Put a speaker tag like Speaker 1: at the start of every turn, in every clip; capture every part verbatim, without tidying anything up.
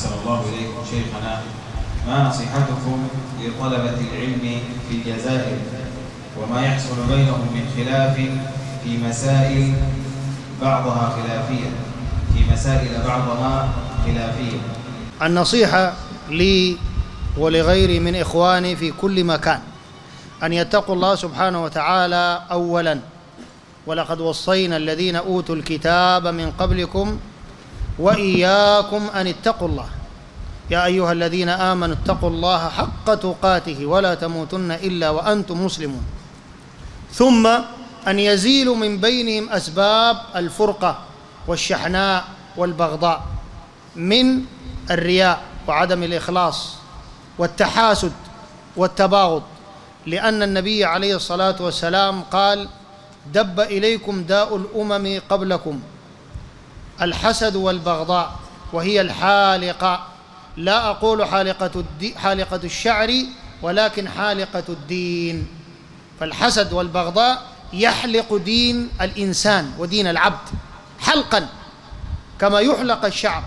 Speaker 1: أحسن الله إليكم شيخنا، ما نصيحتكم لطلبة العلم في الجزائر وما يحصل بينهم من خلاف في مسائل بعضها خلافية في مسائل بعضها خلافية؟
Speaker 2: النصيحة لي ولغيري من إخواني في كل مكان أن يتقوا الله سبحانه وتعالى أولا، ولقد وصينا الذين أوتوا الكتاب من قبلكم وإياكم أن اتقوا الله يا أيها الذين آمنوا اتقوا الله حق تقاته ولا تموتن إلا وأنتم مسلمون. ثم أن يزيلوا من بينهم أسباب الفرقة والشحناء والبغضاء من الرياء وعدم الإخلاص والتحاسد والتباغض، لأن النبي عليه الصلاة والسلام قال: دب إليكم داء الأمم قبلكم الحسد والبغضاء، وهي الحالقة، لا أقول حالقة, الدي حالقة الشعر ولكن حالقة الدين، فالحسد والبغضاء يحلق دين الإنسان ودين العبد حلقا كما يحلق الشعر،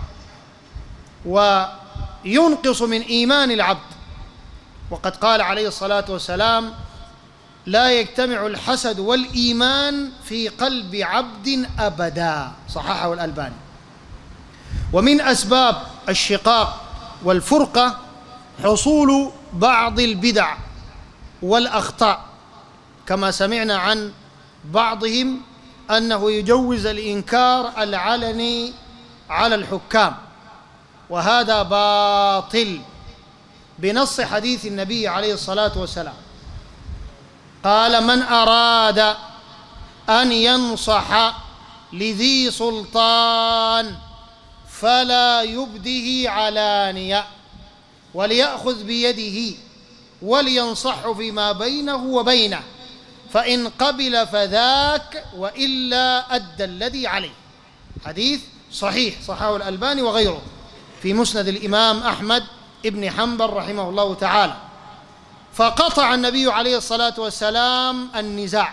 Speaker 2: وينقص من إيمان العبد. وقد قال عليه الصلاة والسلام: لا يجتمع الحسد والإيمان في قلب عبد أبدا، صححه الألباني. ومن أسباب الشقاق والفرقة حصول بعض البدع والأخطاء، كما سمعنا عن بعضهم أنه يجوز الإنكار العلني على الحكام، وهذا باطل بنص حديث النبي عليه الصلاة والسلام، قال: من أراد أن ينصح لذي سلطان فلا يبده علانية وليأخذ بيده ولينصح فيما بينه وبينه، فإن قبل فذاك وإلا أدى الذي عليه. حديث صحيح صححه الألباني وغيره في مسند الإمام أحمد ابن حنبل رحمه الله تعالى. فقطع النبي عليه الصلاة والسلام النزاع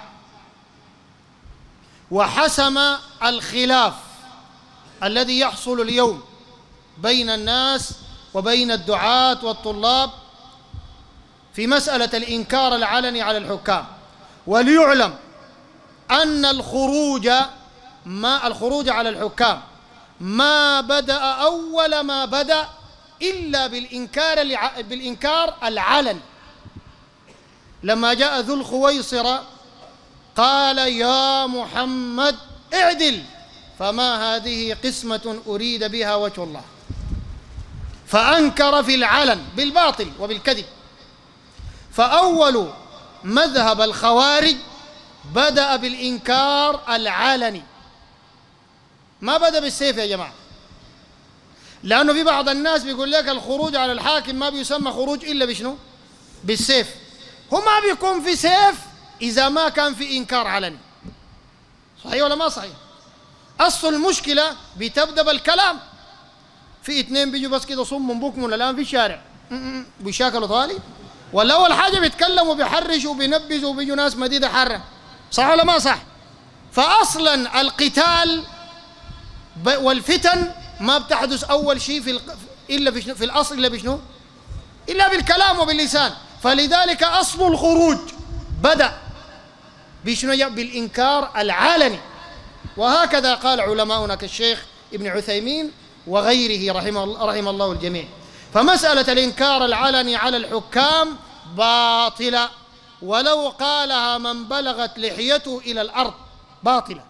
Speaker 2: وحسم الخلاف الذي يحصل اليوم بين الناس وبين الدعاة والطلاب في مسألة الإنكار العلني على الحكام. وليعلم أن الخروج ما الخروج على الحكام ما بدأ أول ما بدأ إلا بالإنكار بالإنكار العلني. لما جاء ذو الخويصرة قال: يا محمد اعدل، فما هذه قسمة أريد بها وجه الله، فأنكر في العلن بالباطل وبالكذب. فأول مذهب الخوارج بدأ بالإنكار العلني، ما بدأ بالسيف يا جماعة، لأنه في بعض الناس بيقول لك الخروج على الحاكم ما بيسمى خروج إلا بشنو؟ بالسيف. هو ما بيكون في سيف إذا ما كان في إنكار علني. صحيح ولا ما صحيح؟ أصل المشكلة بتبدأ بالكلام. في اثنين بيجوا بس كده صم بكم الآن في الشارع بيشاكلوا طالي، ولا أول حاجة بيتكلموا بيحرشوا وبينبذوا وبيجوا ناس مديدة حرة. صح ولا ما صح؟ فأصلا القتال والفتن ما بتحدث أول شيء في إلا في, في الأصل إلا بشنو؟ إلا بالكلام وباللسان. فلذلك أصل الخروج بدأ بشنو؟ بالإنكار العلني. وهكذا قال علماؤنا كالشيخ ابن عثيمين وغيره رحمه, رحمه الله الجميع. فمسألة الإنكار العلني على الحكام باطلة، ولو قالها من بلغت لحيته إلى الأرض باطلة.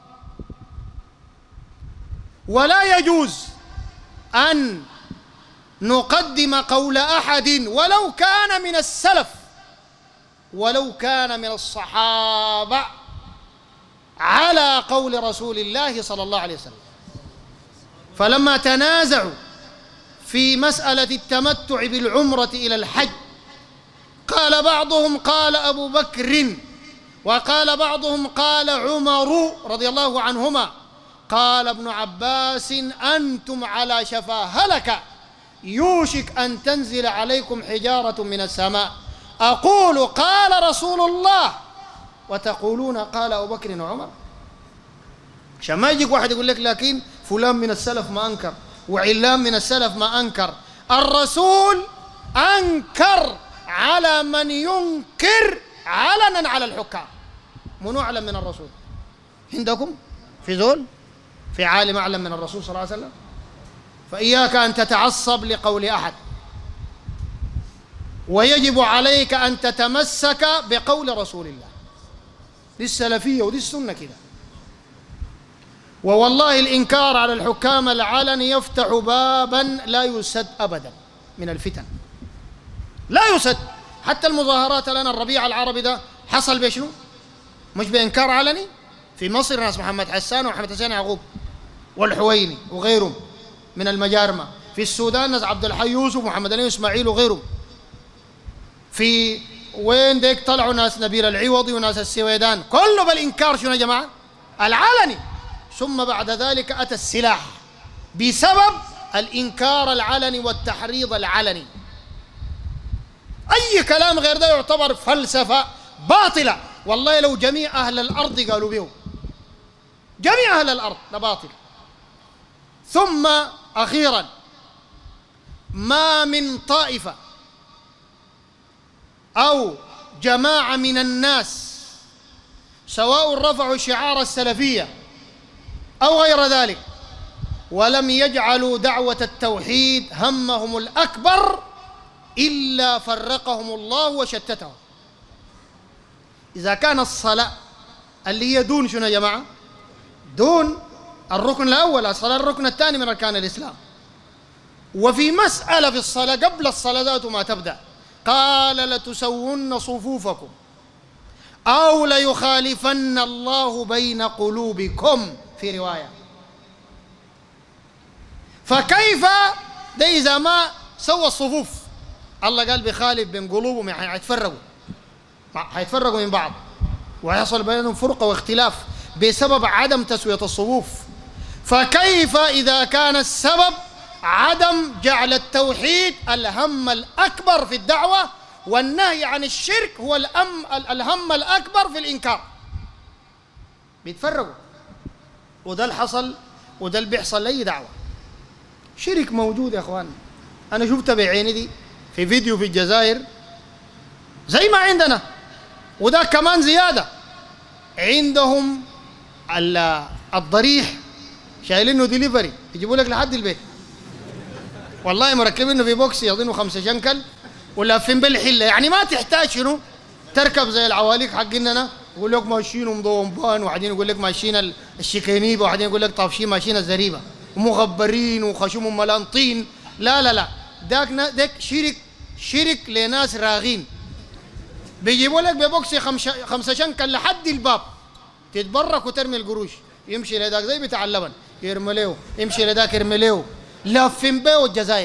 Speaker 2: ولا يجوز أن نقدم قول أحد ولو كان من السلف ولو كان من الصحابة على قول رسول الله صلى الله عليه وسلم. فلما تنازعوا في مسألة التمتع بالعمرة إلى الحج قال بعضهم قال أبو بكر، وقال بعضهم قال عمر رضي الله عنهما، قال ابن عباس: أنتم على شفا هلكة يوشك أن تنزل عليكم حجارة من السماء، أقول قال رسول الله وتقولون قال أبو بكر وعمر. عشان ما يجيك واحد يقول لك لكن فلان من السلف ما أنكر، وعلام من السلف ما أنكر. الرسول أنكر على من ينكر علنا على الحكام. منو أعلم من الرسول؟ عندكم في زول في عالم أعلم من الرسول صلى الله عليه وسلم؟ فإياك أن تتعصب لقول أحد، ويجب عليك أن تتمسك بقول رسول الله. دي السلفية ودي السنة كده. ووالله الإنكار على الحكام العلني يفتح بابا لا يسد أبدا من الفتن، لا يسد. حتى المظاهرات الآن الربيع العربي ده حصل بشنو؟ مش بإنكار علني. في مصر ناس محمد حسان ومحمد حسين يعقوب والحويني وغيرهم من المجارمة. في السودان ناس عبد الحي يوسف ومحمد علي إسماعيل وغيرهم. في وين ديك طلعوا ناس نبيل العوضي وناس السويدان، كله بالإنكار شنو يا جماعة؟ العلني. ثم بعد ذلك أتى السلاح بسبب الإنكار العلني والتحريض العلني. أي كلام غير ده يعتبر فلسفة باطلة. والله لو جميع أهل الأرض قالوا به، جميع أهل الأرض لباطل. ثم أخيرا، ما من طائفة أو جماعة من الناس سواء رفعوا شعار السلفية أو غير ذلك ولم يجعلوا دعوة التوحيد همهم الأكبر إلا فرقهم الله وشتتهم. إذا كان الصلاة اللي هي دون شنو يا جماعة؟ دون الركن الأول، الصلاة الركن الثاني من أركان الإسلام. وفي مسألة في الصلاة قبل الصلاة ذات ما تبدأ قال لتسون صفوفكم أو ليخالفن الله بين قلوبكم في رواية. فكيف ده إذا ما سوى الصفوف؟ الله قال بخالف بين قلوبهم، يعني حيتفرقوا حيتفرقوا من بعض ويحصل بينهم فرقة واختلاف بسبب عدم تسوية الصفوف. فكيف إذا كان السبب عدم جعل التوحيد الهم الأكبر في الدعوة والنهي عن الشرك هو الأم الهم الأكبر في الإنكار؟ بيتفرقوا. وده اللي حصل وده اللي بيحصل لأي دعوة. شرك موجود يا أخوان، أنا شفتها بعيني دي في فيديو في الجزائر زي ما عندنا، وده كمان زيادة. عندهم الضريح شايلينه ديليفري يجيبوا لك لحد البيت، والله مركبينه في بوكس يظنوا خمسة شنكل ولافين بالحله، يعني ما تحتاج شنو تركب زي العواليق حقنا، يقول لك ماشيين مضومبان، وبعدين يقول لك ماشيين الشكينيبه، وبعدين يقول لك طافشين ماشيين الزريبه ومغبرين وخشوم ملان طين. لا لا لا، داك داك شرك شرك لناس راغين. بيجيبوا لك ببوكس خمسة شنكل لحد الباب، تتبرك وترمي القروش، يمشي لذاك زي بتاع اللبن يرمي له، يمشي لذاك يرمي له، لافين بيه الجزائر.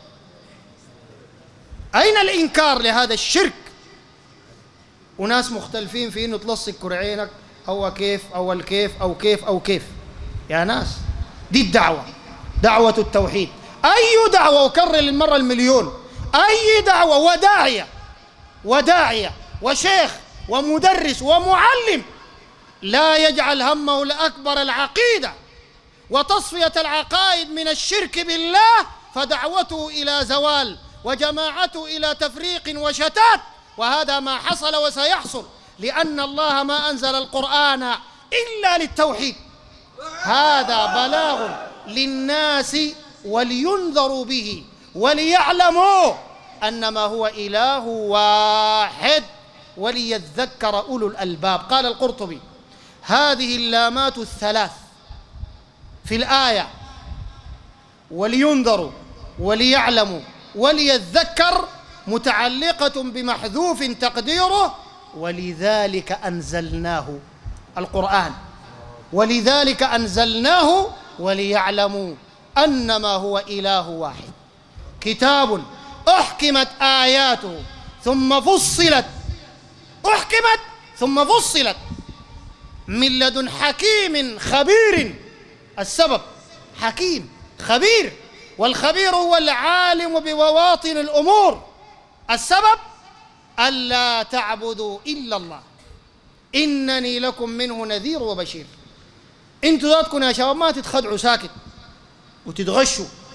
Speaker 2: أين الإنكار لهذا الشرك؟ وناس مختلفين في إنه تلصق كرعينك أو كيف أو الكيف أو كيف أو كيف. يا ناس دي الدعوة، دعوة التوحيد. أي دعوة، أكرر للمرة المليون، أي دعوة وداعية وداعية وشيخ ومدرس ومعلم لا يجعل همه الأكبر العقيدة وتصفية العقائد من الشرك بالله، فدعوته إلى زوال وجماعته إلى تفريق وشتات. وهذا ما حصل وسيحصل، لأن الله ما أنزل القرآن إلا للتوحيد. هذا بلاغ للناس ولينذروا به وليعلموا أنما هو إله واحد وليذكر أولو الألباب. قال القرطبي: هذه اللامات الثلاث في الآية، ولينذروا وليعلموا وليذكر، متعلقة بمحذوف تقديره ولذلك أنزلناه القرآن، ولذلك أنزلناه وليعلموا أنما هو إله واحد، كتاب أحكمت آياته ثم فصلت أحكمت ثم فصلت من لدن حكيم خبير. السبب حكيم خبير، والخبير هو العالم بمواطن الأمور. السبب ألا تعبدوا إلا الله إنني لكم منه نذير وبشير. انتوا ذاتكم يا شباب ما تتخدعوا ساكت وتتغشوا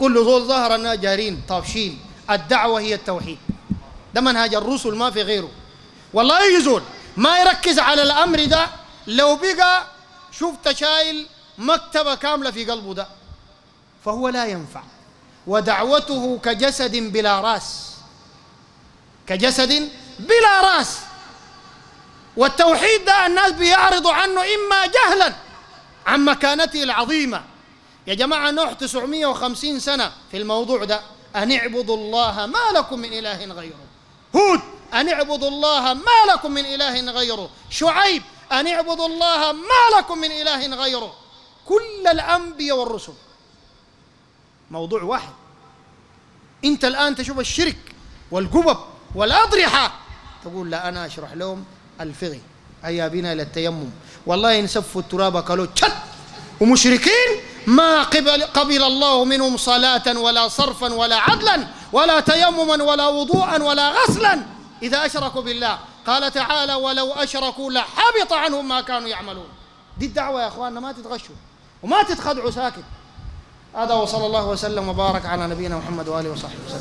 Speaker 2: كل زول ظهر الناس جارين طافشين. الدعوة هي التوحيد، ده منهج الرسل ما في غيره. والله أي زول ما يركز على الأمر ده لو بقى شفت شايل مكتبة كاملة في قلبه ده فهو لا ينفع. ودعوته كجسد بلا راس، كجسد بلا راس. والتوحيد ده الناس بيعرضوا عنه إما جهلا عن مكانته العظيمة. يا جماعة نوح تسعمائة وخمسين سنة في الموضوع ده، أن اعبدوا الله ما لكم من إله غيره. هود أن اعبدوا الله ما لكم من إله غيره. شعيب أن اعبدوا الله ما لكم من إله غيره. كل الأنبياء والرسل موضوع واحد. أنت الآن تشوف الشرك والقبب والأضرحة تقول لا أنا أشرح لهم الفقه، هيا بنا إلى التيمم. والله إن سفوا التراب قالوا شت، ومشركين ما قبل, قبل الله منهم صلاة ولا صرفا ولا عدلا ولا تيمما ولا وضوءا ولا غسلا إذا أشركوا بالله. قال تعالى ولو أشركوا لحبط عنهم ما كانوا يعملون. دي الدعوة يا أخواننا، ما تتغشوا وما تتخدعوا ساكت. هذا وصلى الله وسلم وبارك على نبينا محمد وآله وصحبه وسلم.